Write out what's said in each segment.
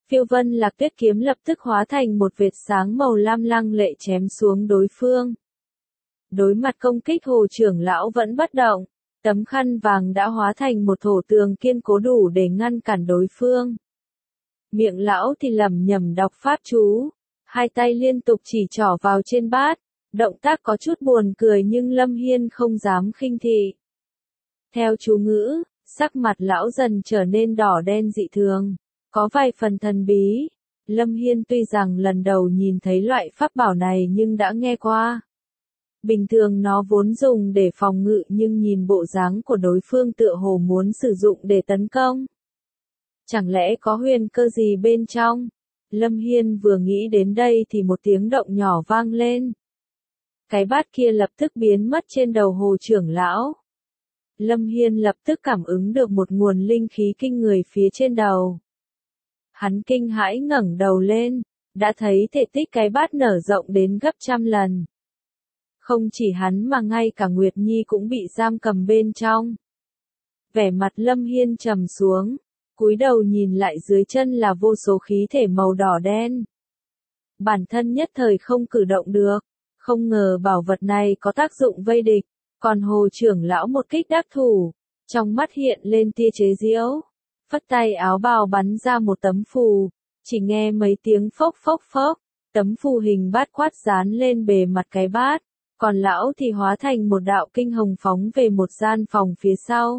Phiêu vân lạc tuyết kiếm lập tức hóa thành một vệt sáng màu lam lăng lệ chém xuống đối phương. Đối mặt công kích Hồ trưởng lão vẫn bất động, tấm khăn vàng đã hóa thành một thổ tường kiên cố đủ để ngăn cản đối phương. Miệng lão thì lẩm nhẩm đọc pháp chú, hai tay liên tục chỉ trỏ vào trên bát, động tác có chút buồn cười nhưng Lâm Hiên không dám khinh thị. Theo chú ngữ, sắc mặt lão dần trở nên đỏ đen dị thường, có vài phần thần bí. Lâm Hiên tuy rằng lần đầu nhìn thấy loại pháp bảo này nhưng đã nghe qua. Bình thường nó vốn dùng để phòng ngự nhưng nhìn bộ dáng của đối phương tựa hồ muốn sử dụng để tấn công. Chẳng lẽ có huyền cơ gì bên trong? Lâm Hiên vừa nghĩ đến đây thì một tiếng động nhỏ vang lên. Cái bát kia lập tức biến mất trên đầu Hồ trưởng lão. Lâm Hiên lập tức cảm ứng được một nguồn linh khí kinh người phía trên đầu. Hắn kinh hãi ngẩng đầu lên, đã thấy thể tích cái bát nở rộng đến gấp 100 lần. Không chỉ hắn mà ngay cả Nguyệt Nhi cũng bị giam cầm bên trong. Vẻ mặt Lâm Hiên trầm xuống, cúi đầu nhìn lại dưới chân là vô số khí thể màu đỏ đen. Bản thân nhất thời không cử động được, không ngờ bảo vật này có tác dụng vây địch, còn Hồ trưởng lão một kích đắc thủ, trong mắt hiện lên tia chế giễu, phất tay áo bào bắn ra một tấm phù, chỉ nghe mấy tiếng phốc phốc phốc, tấm phù hình bát quát dán lên bề mặt cái bát, còn lão thì hóa thành một đạo kinh hồng phóng về một gian phòng phía sau.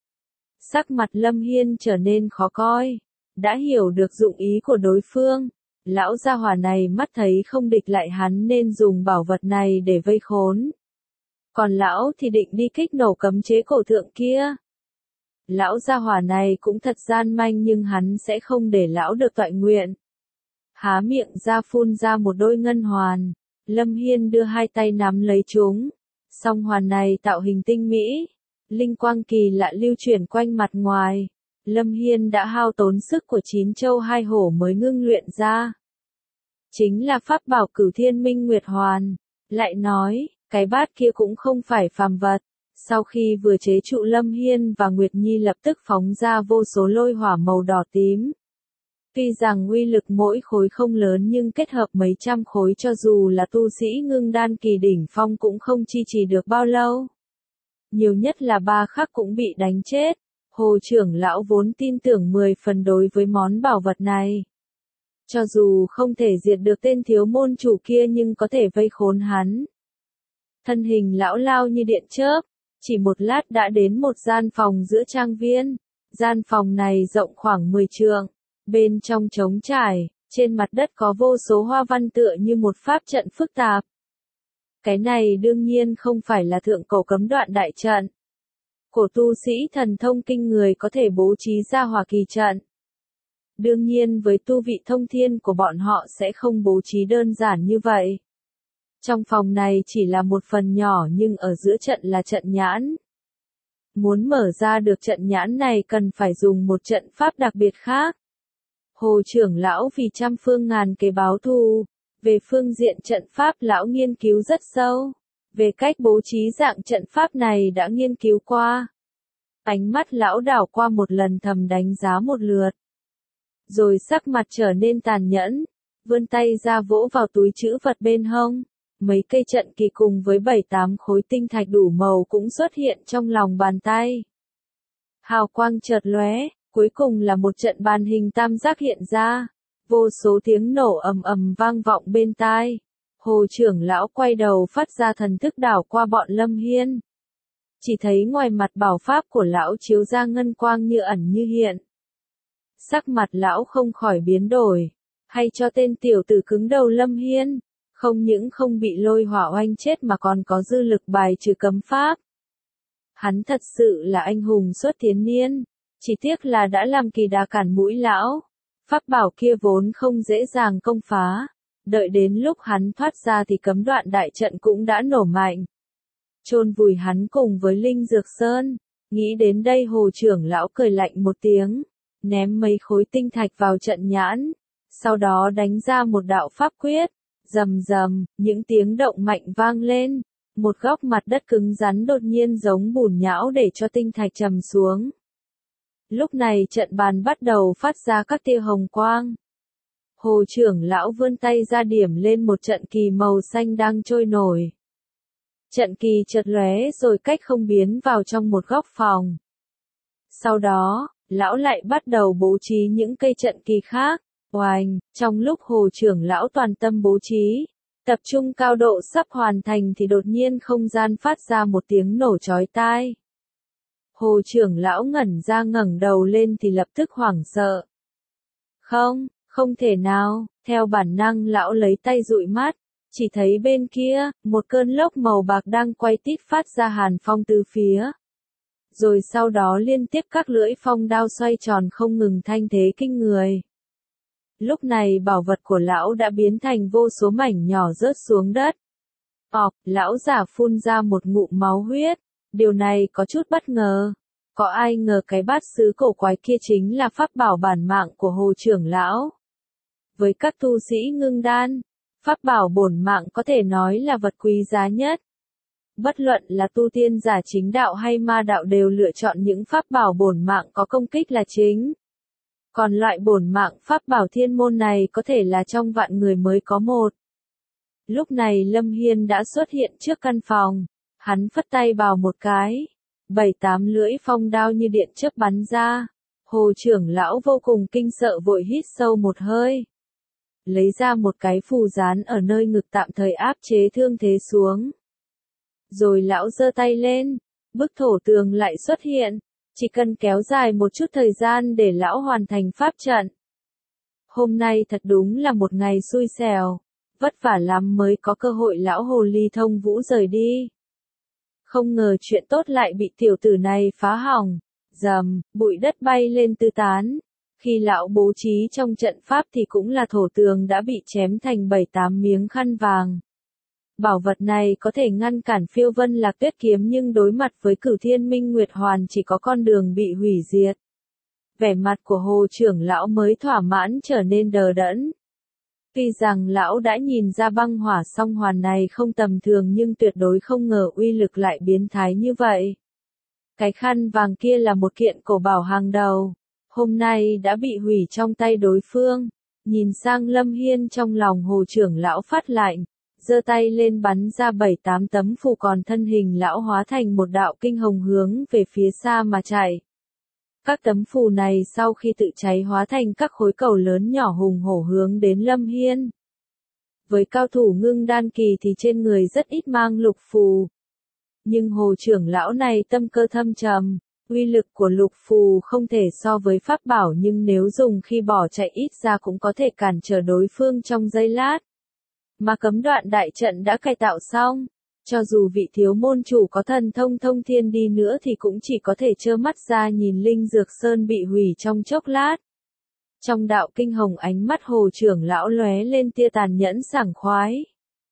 Sắc mặt Lâm Hiên trở nên khó coi, đã hiểu được dụng ý của đối phương. Lão gia hỏa này mắt thấy không địch lại hắn nên dùng bảo vật này để vây khốn. Còn lão thì định đi kích nổ cấm chế cổ thượng kia. Lão gia hỏa này cũng thật gian manh nhưng hắn sẽ không để lão được toại nguyện. Há miệng ra phun ra một đôi ngân hoàn. Lâm Hiên đưa hai tay nắm lấy chúng. Song hoàn này tạo hình tinh mỹ. Linh quang kỳ lạ lưu chuyển quanh mặt ngoài. Lâm Hiên đã hao tốn sức của 9 châu 2 hổ mới ngưng luyện ra. Chính là pháp bảo Cửu Thiên Minh Nguyệt Hoàn. Lại nói, cái bát kia cũng không phải phàm vật. Sau khi vừa chế trụ Lâm Hiên và Nguyệt Nhi lập tức phóng ra vô số lôi hỏa màu đỏ tím. Tuy rằng uy lực mỗi khối không lớn nhưng kết hợp mấy trăm khối cho dù là tu sĩ ngưng đan kỳ đỉnh phong cũng không chi trì được bao lâu. Nhiều nhất là 3 khắc cũng bị đánh chết. Hồ trưởng lão vốn tin tưởng 10 phần đối với món bảo vật này. Cho dù không thể diệt được tên thiếu môn chủ kia nhưng có thể vây khốn hắn. Thân hình lão lao như điện chớp, chỉ một lát đã đến một gian phòng giữa trang viên. Gian phòng này rộng khoảng 10 trượng, bên trong trống trải, trên mặt đất có vô số hoa văn tựa như một pháp trận phức tạp. Cái này đương nhiên không phải là thượng cổ cấm đoạn đại trận. Cổ tu sĩ thần thông kinh người có thể bố trí ra hỏa kỳ trận. Đương nhiên với tu vị thông thiên của bọn họ sẽ không bố trí đơn giản như vậy. Trong phòng này chỉ là một phần nhỏ nhưng ở giữa trận là trận nhãn. Muốn mở ra được trận nhãn này cần phải dùng một trận pháp đặc biệt khác. Hồ trưởng lão vì trăm phương ngàn kế báo thù, về phương diện trận pháp lão nghiên cứu rất sâu. Về cách bố trí dạng trận pháp này đã nghiên cứu qua. Ánh mắt lão đảo qua một lần thầm đánh giá một lượt. Rồi sắc mặt trở nên tàn nhẫn, vươn tay ra vỗ vào túi trữ vật bên hông. Mấy cây trận kỳ cùng với 7-8 khối tinh thạch đủ màu cũng xuất hiện trong lòng bàn tay. Hào quang chợt lóe, cuối cùng là một trận bàn hình tam giác hiện ra. Vô số tiếng nổ ầm ầm vang vọng bên tai. Hồ trưởng lão quay đầu phát ra thần thức đảo qua bọn Lâm Hiên. Chỉ thấy ngoài mặt bảo pháp của lão chiếu ra ngân quang như ẩn như hiện. Sắc mặt lão không khỏi biến đổi. Hay cho tên tiểu tử cứng đầu Lâm Hiên. Không những không bị lôi hỏa oanh chết mà còn có dư lực bài trừ cấm pháp. Hắn thật sự là anh hùng xuất thiếu niên. Chỉ tiếc là đã làm kỳ đà cản mũi lão. Pháp bảo kia vốn không dễ dàng công phá. Đợi đến lúc hắn thoát ra thì cấm đoạn đại trận cũng đã nổ mạnh. Chôn vùi hắn cùng với Linh Dược Sơn. Nghĩ đến đây Hồ trưởng lão cười lạnh một tiếng. Ném mấy khối tinh thạch vào trận nhãn. Sau đó đánh ra một đạo pháp quyết. Rầm rầm, những tiếng động mạnh vang lên. Một góc mặt đất cứng rắn đột nhiên giống bùn nhão để cho tinh thạch trầm xuống. Lúc này trận bàn bắt đầu phát ra các tia hồng quang. Hồ trưởng lão vươn tay ra điểm lên một trận kỳ màu xanh đang trôi nổi. Trận kỳ chợt lóe rồi cách không biến vào trong một góc phòng. Sau đó, lão lại bắt đầu bố trí những cây trận kỳ khác. Oành, trong lúc hồ trưởng lão toàn tâm bố trí, tập trung cao độ sắp hoàn thành thì đột nhiên không gian phát ra một tiếng nổ chói tai. Hồ trưởng lão ngẩn ra ngẩng đầu lên thì lập tức hoảng sợ. Không, không thể nào, theo bản năng lão lấy tay dụi mắt, chỉ thấy bên kia, một cơn lốc màu bạc đang quay tít phát ra hàn phong từ phía. Rồi sau đó liên tiếp các lưỡi phong đao xoay tròn không ngừng thanh thế kinh người. Lúc này bảo vật của lão đã biến thành vô số mảnh nhỏ rớt xuống đất. Lão giả phun ra một ngụm máu huyết, điều này có chút bất ngờ. Có ai ngờ cái bát sứ cổ quái kia chính là pháp bảo bản mạng của hồ trưởng lão. Với các tu sĩ ngưng đan, pháp bảo bổn mạng có thể nói là vật quý giá nhất. Bất luận là tu tiên giả chính đạo hay ma đạo đều lựa chọn những pháp bảo bổn mạng có công kích là chính. Còn loại bổn mạng pháp bảo thiên môn này có thể là trong vạn người mới có một. Lúc này Lâm Hiên đã xuất hiện trước căn phòng, hắn phất tay vào một cái. 7-8 lưỡi phong đao như điện chớp bắn ra. Hồ trưởng lão vô cùng kinh sợ vội hít sâu một hơi. Lấy ra một cái phù dán ở nơi ngực tạm thời áp chế thương thế xuống. Rồi lão giơ tay lên, bức thổ tường lại xuất hiện, chỉ cần kéo dài một chút thời gian để lão hoàn thành pháp trận. Hôm nay thật đúng là một ngày xui xẻo, vất vả lắm mới có cơ hội lão hồ ly thông vũ rời đi. Không ngờ chuyện tốt lại bị tiểu tử này phá hỏng, rầm, bụi đất bay lên tứ tán. Khi lão bố trí trong trận pháp thì cũng là thổ tường đã bị chém thành 7-8 miếng khăn vàng. Bảo vật này có thể ngăn cản phiêu vân lạc tuyết kiếm nhưng đối mặt với cửu thiên minh nguyệt hoàn chỉ có con đường bị hủy diệt. Vẻ mặt của hồ trưởng lão mới thỏa mãn trở nên đờ đẫn. Tuy rằng lão đã nhìn ra băng hỏa song hoàn này không tầm thường nhưng tuyệt đối không ngờ uy lực lại biến thái như vậy. Cái khăn vàng kia là một kiện cổ bảo hàng đầu, hôm nay đã bị hủy trong tay đối phương. Nhìn sang Lâm Hiên trong lòng hồ trưởng lão phát lạnh, giơ tay lên bắn ra 7-8 tấm phù còn thân hình lão hóa thành một đạo kinh hồng hướng về phía xa mà chạy. Các tấm phù này sau khi tự cháy hóa thành các khối cầu lớn nhỏ hùng hổ hướng đến Lâm Hiên. Với cao thủ ngưng đan kỳ thì trên người rất ít mang lục phù. Nhưng hồ trưởng lão này tâm cơ thâm trầm, uy lực của lục phù không thể so với pháp bảo nhưng nếu dùng khi bỏ chạy ít ra cũng có thể cản trở đối phương trong giây lát. Mà cấm đoạn đại trận đã cải tạo xong, cho dù vị thiếu môn chủ có thần thông thông thiên đi nữa thì cũng chỉ có thể trơ mắt ra nhìn Linh Dược Sơn bị hủy trong chốc lát. Trong đạo kinh hồng ánh mắt hồ trưởng lão lóe lên tia tàn nhẫn sảng khoái.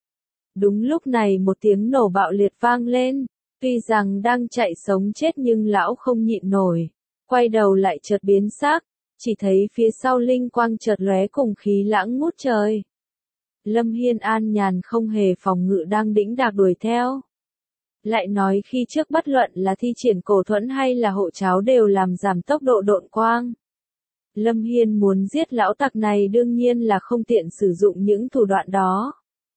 Đúng lúc này một tiếng nổ bạo liệt vang lên, tuy rằng đang chạy sống chết nhưng lão không nhịn nổi, quay đầu lại chợt biến sắc, chỉ thấy phía sau linh quang chợt lóe cùng khí lãng ngút trời. Lâm Hiên an nhàn không hề phòng ngự đang đĩnh đạc đuổi theo. Lại nói khi trước bất luận là thi triển cổ thuẫn hay là hộ cháo đều làm giảm tốc độ độn quang. Lâm Hiên muốn giết lão tặc này đương nhiên là không tiện sử dụng những thủ đoạn đó.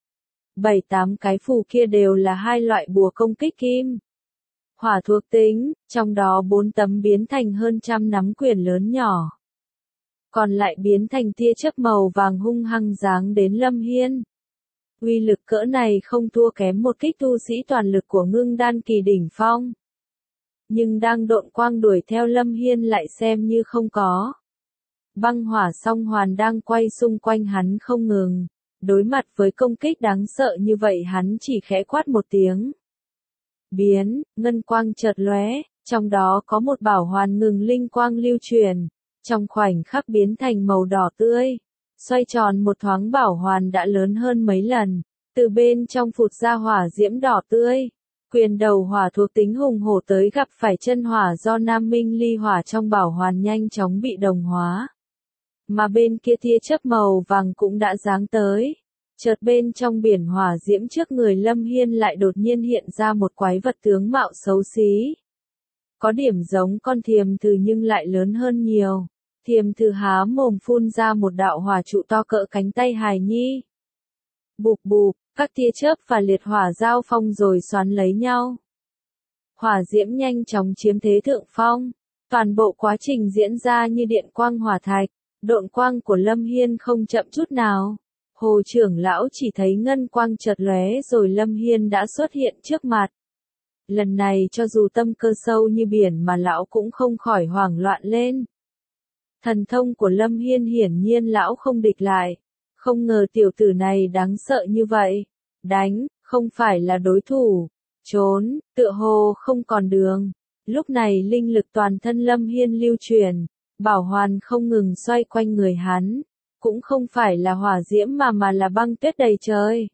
7-8 cái phù kia đều là hai loại bùa công kích kim. Hỏa thuộc tính, trong đó 4 tấm biến thành hơn trăm nắm quyền lớn nhỏ. Còn lại biến thành tia chớp màu vàng hung hăng giáng đến Lâm Hiên. Uy lực cỡ này không thua kém một kích tu sĩ toàn lực của ngưng đan kỳ đỉnh phong. Nhưng đang độn quang đuổi theo Lâm Hiên lại xem như không có. Băng hỏa song hoàn đang quay xung quanh hắn không ngừng. Đối mặt với công kích đáng sợ như vậy hắn chỉ khẽ quát một tiếng. Biến, ngân quang chợt lóe, trong đó có một bảo hoàn ngừng linh quang lưu truyền. Trong khoảnh khắc biến thành màu đỏ tươi, xoay tròn một thoáng bảo hoàn đã lớn hơn mấy lần, từ bên trong phụt ra hỏa diễm đỏ tươi. Quyền đầu hỏa thuộc tính hùng hổ tới gặp phải chân hỏa do Nam Minh ly hỏa trong bảo hoàn nhanh chóng bị đồng hóa. Mà bên kia tia chớp màu vàng cũng đã giáng tới. Chợt bên trong biển hỏa diễm trước người Lâm Hiên lại đột nhiên hiện ra một quái vật tướng mạo xấu xí. Có điểm giống con thiềm thử nhưng lại lớn hơn nhiều. Thiềm Thư há mồm phun ra một đạo hỏa trụ to cỡ cánh tay hài nhi. Bụp bụp, các tia chớp và liệt hỏa giao phong rồi xoắn lấy nhau. Hỏa diễm nhanh chóng chiếm thế thượng phong. Toàn bộ quá trình diễn ra như điện quang hỏa thạch, độn quang của Lâm Hiên không chậm chút nào. Hồ trưởng lão chỉ thấy ngân quang chợt lóe rồi Lâm Hiên đã xuất hiện trước mặt. Lần này cho dù tâm cơ sâu như biển mà lão cũng không khỏi hoảng loạn lên. Thần thông của Lâm Hiên hiển nhiên lão không địch lại. Không ngờ tiểu tử này đáng sợ như vậy. Đánh, không phải là đối thủ. Trốn, tựa hồ không còn đường. Lúc này linh lực toàn thân Lâm Hiên lưu truyền. Bảo hoàn không ngừng xoay quanh người hắn. Cũng không phải là hỏa diễm mà là băng tuyết đầy trời.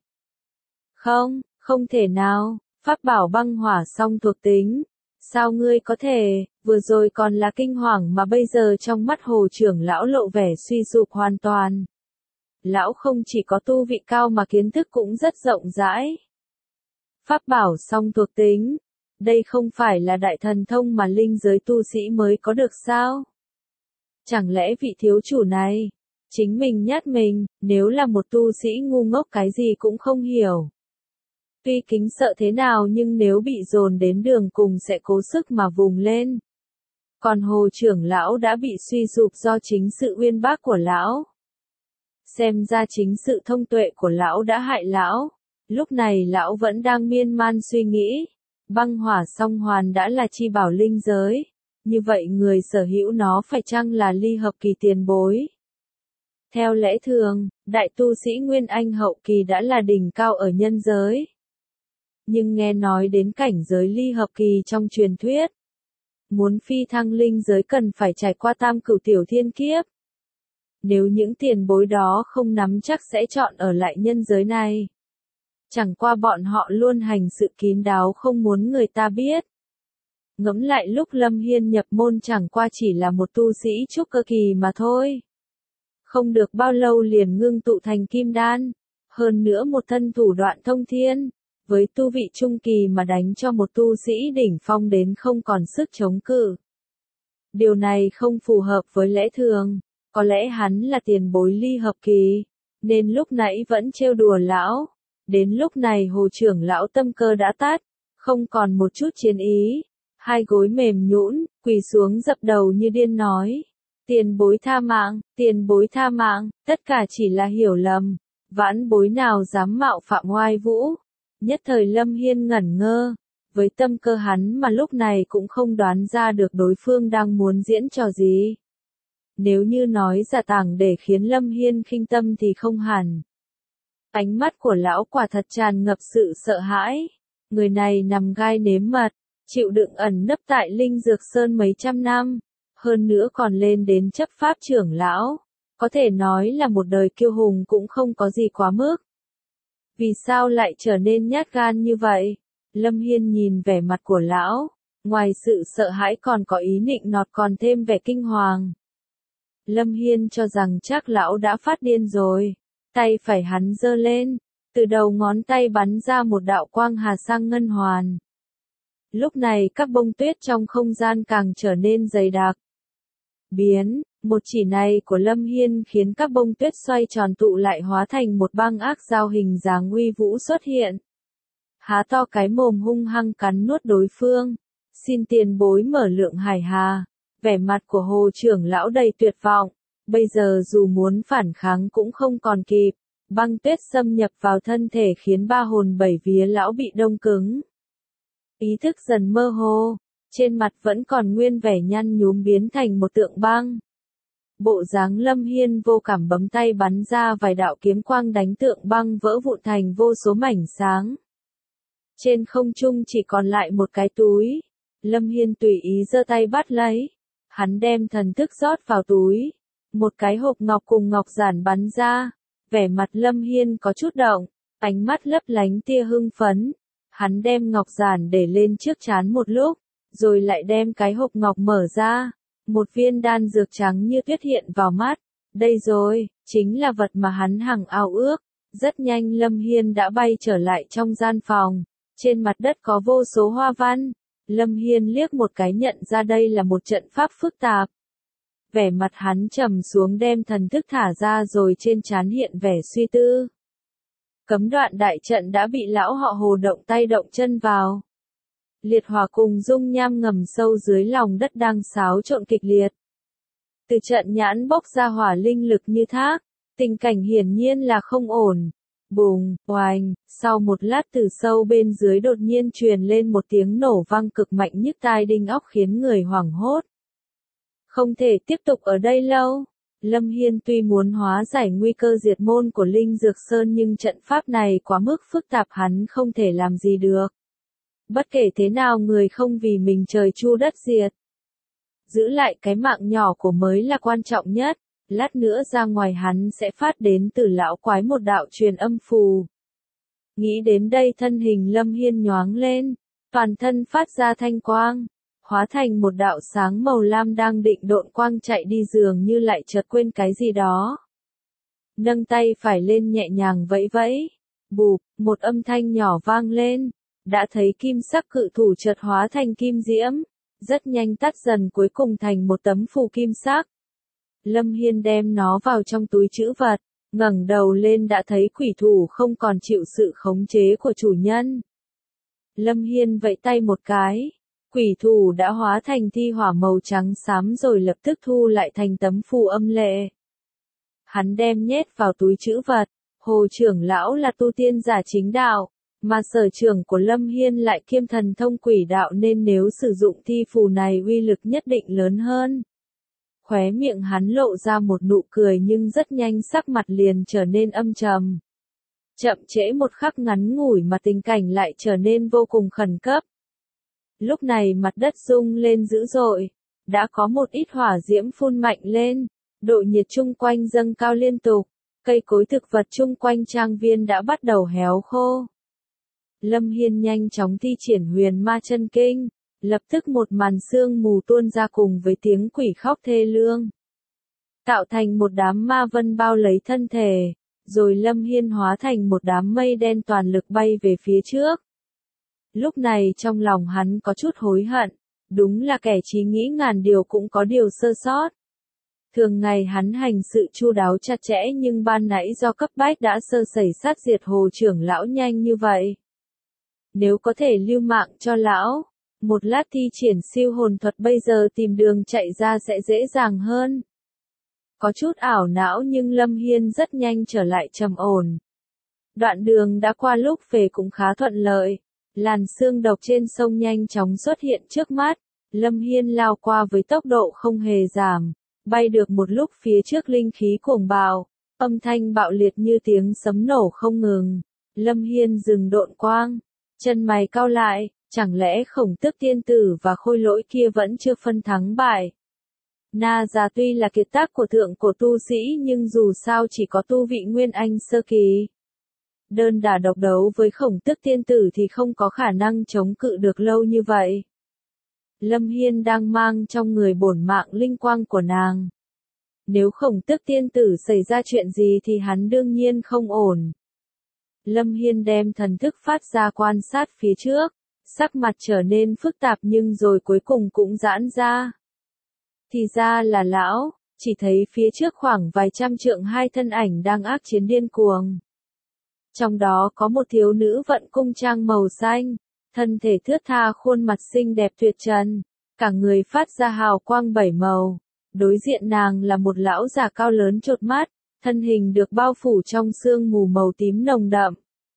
Không, không thể nào. Pháp bảo băng hỏa song thuộc tính. Sao ngươi có thể, vừa rồi còn là kinh hoàng mà bây giờ trong mắt hồ trưởng lão lộ vẻ suy sụp hoàn toàn. Lão không chỉ có tu vị cao mà kiến thức cũng rất rộng rãi. Pháp bảo song thuộc tính. Đây không phải là đại thần thông mà linh giới tu sĩ mới có được sao? Chẳng lẽ vị thiếu chủ này, chính mình nhát mình, nếu là một tu sĩ ngu ngốc cái gì cũng không hiểu. Tuy kính sợ thế nào nhưng nếu bị dồn đến đường cùng sẽ cố sức mà vùng lên. Còn hồ trưởng lão đã bị suy sụp do chính sự uyên bác của lão. Xem ra chính sự thông tuệ của lão đã hại lão. Lúc này lão vẫn đang miên man suy nghĩ. Băng hỏa song hoàn đã là chi bảo linh giới. Như vậy người sở hữu nó phải chăng là ly hợp kỳ tiền bối? Theo lẽ thường, đại tu sĩ Nguyên Anh hậu kỳ đã là đỉnh cao ở nhân giới. Nhưng nghe nói đến cảnh giới ly hợp kỳ trong truyền thuyết. Muốn phi thăng linh giới cần phải trải qua tam cửu tiểu thiên kiếp. Nếu những tiền bối đó không nắm chắc sẽ chọn ở lại nhân giới này. Chẳng qua bọn họ luôn hành sự kín đáo không muốn người ta biết. Ngẫm lại lúc Lâm Hiên nhập môn chẳng qua chỉ là một tu sĩ trúc cơ kỳ mà thôi. Không được bao lâu liền ngưng tụ thành kim đan. Hơn nữa một thân thủ đoạn thông thiên. Với tu vị trung kỳ mà đánh cho một tu sĩ đỉnh phong đến không còn sức chống cự. Điều này không phù hợp với lẽ thường. Có lẽ hắn là tiền bối ly hợp kỳ. Nên lúc nãy vẫn trêu đùa lão. Đến lúc này hồ trưởng lão tâm cơ đã tát. Không còn một chút chiến ý. Hai gối mềm nhũn, quỳ xuống dập đầu như điên nói. Tiền bối tha mạng, tất cả chỉ là hiểu lầm. Vãn bối nào dám mạo phạm oai vũ. Nhất thời Lâm Hiên ngẩn ngơ. Với tâm cơ hắn mà lúc này cũng không đoán ra được đối phương đang muốn diễn trò gì. Nếu như nói giả tàng để khiến Lâm Hiên khinh tâm thì không hẳn. Ánh mắt của lão quả thật tràn ngập sự sợ hãi. Người này nằm gai nếm mật, chịu đựng ẩn nấp tại Linh Dược Sơn mấy trăm năm. Hơn nữa còn lên đến chấp pháp trưởng lão. Có thể nói là một đời kiêu hùng cũng không có gì quá mức. Vì sao lại trở nên nhát gan như vậy? Lâm Hiên nhìn vẻ mặt của lão. Ngoài sự sợ hãi còn có ý nịnh nọt còn thêm vẻ kinh hoàng. Lâm Hiên cho rằng chắc lão đã phát điên rồi. Tay phải hắn giơ lên. Từ đầu ngón tay bắn ra một đạo quang hà sang ngân hoàn. Lúc này các bông tuyết trong không gian càng trở nên dày đặc. Một chỉ này của Lâm Hiên khiến các bông tuyết xoay tròn tụ lại hóa thành một băng ác dao hình dáng uy vũ xuất hiện. Há to cái mồm hung hăng cắn nuốt đối phương. Xin tiền bối mở lượng hải hà. Vẻ mặt của hồ trưởng lão đầy tuyệt vọng. Bây giờ dù muốn phản kháng cũng không còn kịp. Băng tuyết xâm nhập vào thân thể khiến ba hồn bảy vía lão bị đông cứng. Ý thức dần mơ hồ. Trên mặt vẫn còn nguyên vẻ nhăn nhúm biến thành một tượng băng. Bộ dáng Lâm Hiên vô cảm bấm tay bắn ra vài đạo kiếm quang đánh tượng băng vỡ vụn thành vô số mảnh sáng. Trên không trung chỉ còn lại một cái túi. Lâm Hiên tùy ý giơ tay bắt lấy. Hắn đem thần thức rót vào túi. Một cái hộp ngọc cùng ngọc giản bắn ra. Vẻ mặt Lâm Hiên có chút động. Ánh mắt lấp lánh tia hưng phấn. Hắn đem ngọc giản để lên trước trán một lúc. Rồi lại đem cái hộp ngọc mở ra. Một viên đan dược trắng như tuyết hiện vào mắt. Đây rồi, chính là vật mà hắn hằng ao ước. Rất nhanh Lâm Hiên đã bay trở lại trong gian phòng. Trên mặt đất có vô số hoa văn. Lâm Hiên liếc một cái nhận ra đây là một trận pháp phức tạp. Vẻ mặt hắn trầm xuống đem thần thức thả ra rồi trên trán hiện vẻ suy tư. Cấm đoạn đại trận đã bị lão họ Hồ động tay động chân vào. Liệt hỏa cùng dung nham ngầm sâu dưới lòng đất đang xáo trộn kịch liệt. Từ trận nhãn bốc ra hỏa linh lực như thác, tình cảnh hiển nhiên là không ổn. Bùng, oanh, sau một lát từ sâu bên dưới đột nhiên truyền lên một tiếng nổ vang cực mạnh nhức tai đinh óc khiến người hoảng hốt. Không thể tiếp tục ở đây lâu. Lâm Hiên tuy muốn hóa giải nguy cơ diệt môn của Linh Dược Sơn nhưng trận pháp này quá mức phức tạp hắn không thể làm gì được. Bất kể thế nào người không vì mình trời chu đất diệt. Giữ lại cái mạng nhỏ của mới là quan trọng nhất. Lát nữa ra ngoài hắn sẽ phát đến từ lão quái một đạo truyền âm phù. Nghĩ đến đây thân hình Lâm Hiên nhoáng lên, toàn thân phát ra thanh quang, hóa thành một đạo sáng màu lam đang định độn quang chạy đi dường như lại chợt quên cái gì đó. Nâng tay phải lên nhẹ nhàng vẫy vẫy, bụp, một âm thanh nhỏ vang lên, đã thấy kim sắc cự thủ chợt hóa thành kim diễm, rất nhanh tắt dần cuối cùng thành một tấm phù kim sắc. Lâm Hiên đem nó vào trong túi trữ vật, ngẩng đầu lên đã thấy quỷ thủ không còn chịu sự khống chế của chủ nhân. Lâm Hiên vẫy tay một cái, quỷ thủ đã hóa thành thi hỏa màu trắng xám rồi lập tức thu lại thành tấm phù âm lệ. Hắn đem nhét vào túi trữ vật, Hồ trưởng lão là tu tiên giả chính đạo, mà sở trường của Lâm Hiên lại kiêm thần thông quỷ đạo nên nếu sử dụng thi phù này uy lực nhất định lớn hơn. Khóe miệng hắn lộ ra một nụ cười nhưng rất nhanh sắc mặt liền trở nên âm trầm. Chậm trễ một khắc ngắn ngủi mà tình cảnh lại trở nên vô cùng khẩn cấp. Lúc này mặt đất rung lên dữ dội, đã có một ít hỏa diễm phun mạnh lên, độ nhiệt chung quanh dâng cao liên tục, cây cối thực vật chung quanh trang viên đã bắt đầu héo khô. Lâm Hiên nhanh chóng thi triển huyền ma chân kinh. Lập tức một màn sương mù tuôn ra cùng với tiếng quỷ khóc thê lương. Tạo thành một đám ma vân bao lấy thân thể, rồi Lâm Hiên hóa thành một đám mây đen toàn lực bay về phía trước. Lúc này trong lòng hắn có chút hối hận, đúng là kẻ trí nghĩ ngàn điều cũng có điều sơ sót. Thường ngày hắn hành sự chu đáo chặt chẽ nhưng ban nãy do cấp bách đã sơ sẩy sát diệt Hồ trưởng lão nhanh như vậy. Nếu có thể lưu mạng cho lão, một lát thi triển siêu hồn thuật bây giờ tìm đường chạy ra sẽ dễ dàng hơn. Có chút ảo não nhưng Lâm Hiên rất nhanh trở lại trầm ổn. Đoạn đường đã qua lúc về cũng khá thuận lợi. Làn sương độc trên sông nhanh chóng xuất hiện trước mắt. Lâm Hiên lao qua với tốc độ không hề giảm. Bay được một lúc phía trước linh khí cuồng bạo. Âm thanh bạo liệt như tiếng sấm nổ không ngừng. Lâm Hiên dừng độn quang. Chân mày cau lại. Chẳng lẽ Khổng Tước tiên tử và Khôi Lỗi kia vẫn chưa phân thắng bại? Na Già tuy là kiệt tác của thượng cổ tu sĩ nhưng dù sao chỉ có tu vị Nguyên Anh sơ kỳ. Đơn đả độc đấu với Khổng Tước tiên tử thì không có khả năng chống cự được lâu như vậy. Lâm Hiên đang mang trong người bổn mạng linh quang của nàng. Nếu Khổng Tước tiên tử xảy ra chuyện gì thì hắn đương nhiên không ổn. Lâm Hiên đem thần thức phát ra quan sát phía trước. Sắc mặt trở nên phức tạp nhưng rồi cuối cùng cũng giãn ra. Thì ra là lão, chỉ thấy phía trước khoảng vài trăm trượng hai thân ảnh đang ác chiến điên cuồng. Trong đó có một thiếu nữ vận cung trang màu xanh, thân thể thướt tha khuôn mặt xinh đẹp tuyệt trần, cả người phát ra hào quang bảy màu. Đối diện nàng là một lão già cao lớn chột mắt, thân hình được bao phủ trong sương mù màu tím nồng đậm.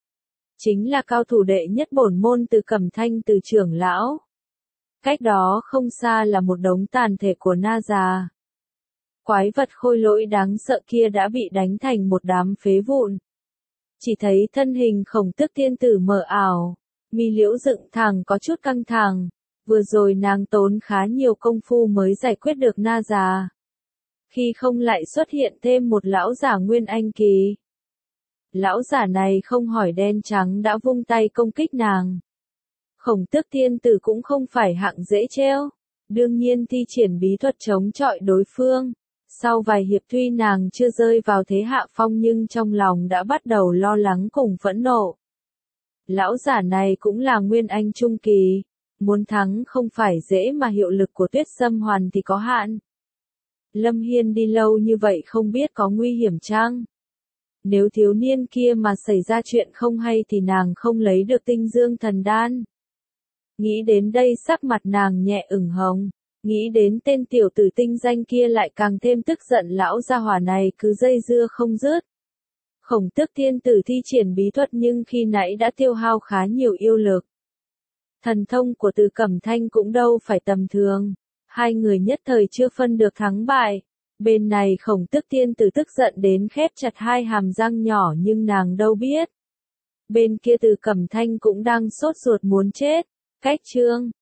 Chính là cao thủ đệ nhất bổn môn Từ Cẩm Thanh Từ trưởng lão. Cách đó không xa là một đống tàn thể của Na Già. Quái vật Khôi Lỗi đáng sợ kia đã bị đánh thành một đám phế vụn. Chỉ thấy thân hình Khổng Tước tiên tử mờ ảo, mi liễu dựng thẳng có chút căng thẳng. Vừa rồi nàng tốn khá nhiều công phu mới giải quyết được Na Già. Khi không lại xuất hiện thêm một lão giả Nguyên Anh kỳ. Lão giả này không hỏi đen trắng đã vung tay công kích nàng. Khổng Tước tiên tử cũng không phải hạng dễ treo. Đương nhiên thi triển bí thuật chống chọi đối phương. Sau vài hiệp tuy nàng chưa rơi vào thế hạ phong nhưng trong lòng đã bắt đầu lo lắng cùng phẫn nộ. Lão giả này cũng là Nguyên Anh trung kỳ. Muốn thắng không phải dễ mà hiệu lực của Tuyết Sâm Hoàn thì có hạn. Lâm Hiên đi lâu như vậy không biết có nguy hiểm chăng? Nếu thiếu niên kia mà xảy ra chuyện không hay thì nàng không lấy được tinh dương thần đan. Nghĩ đến đây sắc mặt nàng nhẹ ửng hồng, nghĩ đến tên tiểu tử tinh danh kia lại càng thêm tức giận, lão gia hỏa này cứ dây dưa không dứt. Khổng Tước Thiên Tử thi triển bí thuật nhưng khi nãy đã tiêu hao khá nhiều yêu lực. Thần thông của Từ Cẩm Thanh cũng đâu phải tầm thường. Hai người nhất thời chưa phân được thắng bại. Bên này Khổng Tước Thiên Tử tức giận đến khép chặt hai hàm răng nhỏ nhưng nàng đâu biết. Bên kia Từ Cẩm Thanh cũng đang sốt ruột muốn chết. Cách chương